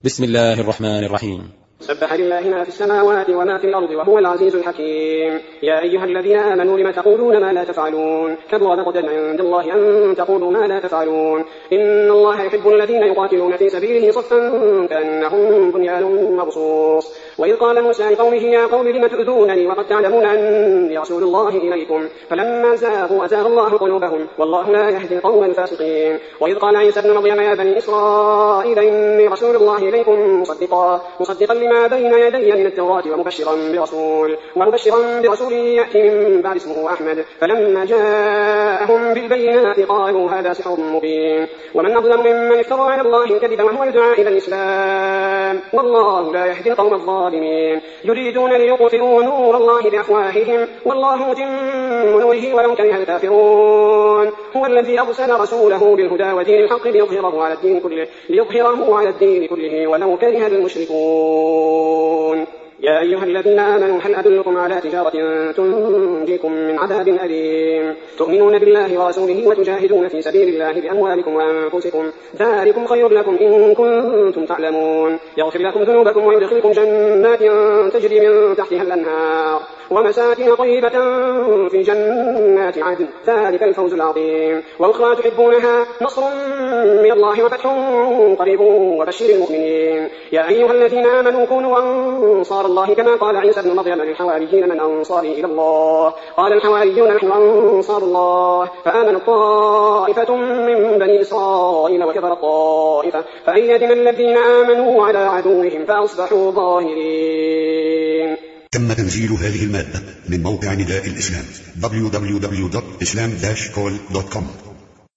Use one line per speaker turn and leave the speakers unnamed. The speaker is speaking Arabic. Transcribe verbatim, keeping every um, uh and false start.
بسم الله الرحمن الرحيم.
سبح لله ما في السماوات وما في الأرض وهو العزيز الحكيم. يا أيها الذين آمنوا لم تقولون ما لا تفعلون كبر مقتا عند الله أن تقولوا ما لا تفعلون. إن الله يحب الذين يقاتلون في سبيله صفا كأنهم بنيان مرصوص. وإذ قال موسى لقومه يا قوم لم تؤذونني وقد تعلمون أني رسول الله إليكم فلما زاغوا أزاغ الله قلوبهم والله لا يهدي القوم الفاسقين. وإذ قال عيسى ابن مريم يا بني إسرائيل إني رسول الله إليكم مصدقا مصدقا لما بين يدي من التوراة ومبشرا برسول ومبشرا برسول يأتي من بعد اسمه أحمد. فلما جاءهم بالبينات قالوا هذا سحر مبين. ومن أظلم ممن افترى على الله الكذب وهو يدعى إلى الإسلام والله لا يهدي القوم الظالمين. يريدون ليطفئوا نور الله بأفواههم والله متم نوره ولو كره الكافرون. هو الذي أرسل رسوله بالهدى ودين الحق ليظهره على الدين كله ليظهره على الدين كله ولو كره المشركون. يا أيها الذين آمنوا هل أدلكم على تجارة تنجيكم من عذاب أليم تؤمنون بالله ورسوله وتجاهدون في سبيل الله بأموالكم وأنفسكم ذلكم خير لكم إن كنتم تعلمون. يغفر لكم ذنوبكم ويدخلكم جنات تجري من تحتها الأنهار ومساكن طيبة في جنات عدن ذلك الفوز العظيم. وأخرى تحبونها نصر من الله وفتح قريب وبشر المؤمنين. يا أيها الذين آمنوا كونوا أنصار الله كما قال عيسى ابن مريم للحواريين من أنصاري إلى الله قال الحواريون نحن أنصار الله فآمن طائفة من بني إسرائيل وكفر طائفة فأيدنا الذين آمنوا على عدوهم فأصبحوا ظاهرين.
تم تنزيل هذه المادة من موقع نداء الإسلام دبليو دبليو دبليو دوت إسلام داش كول دوت كوم.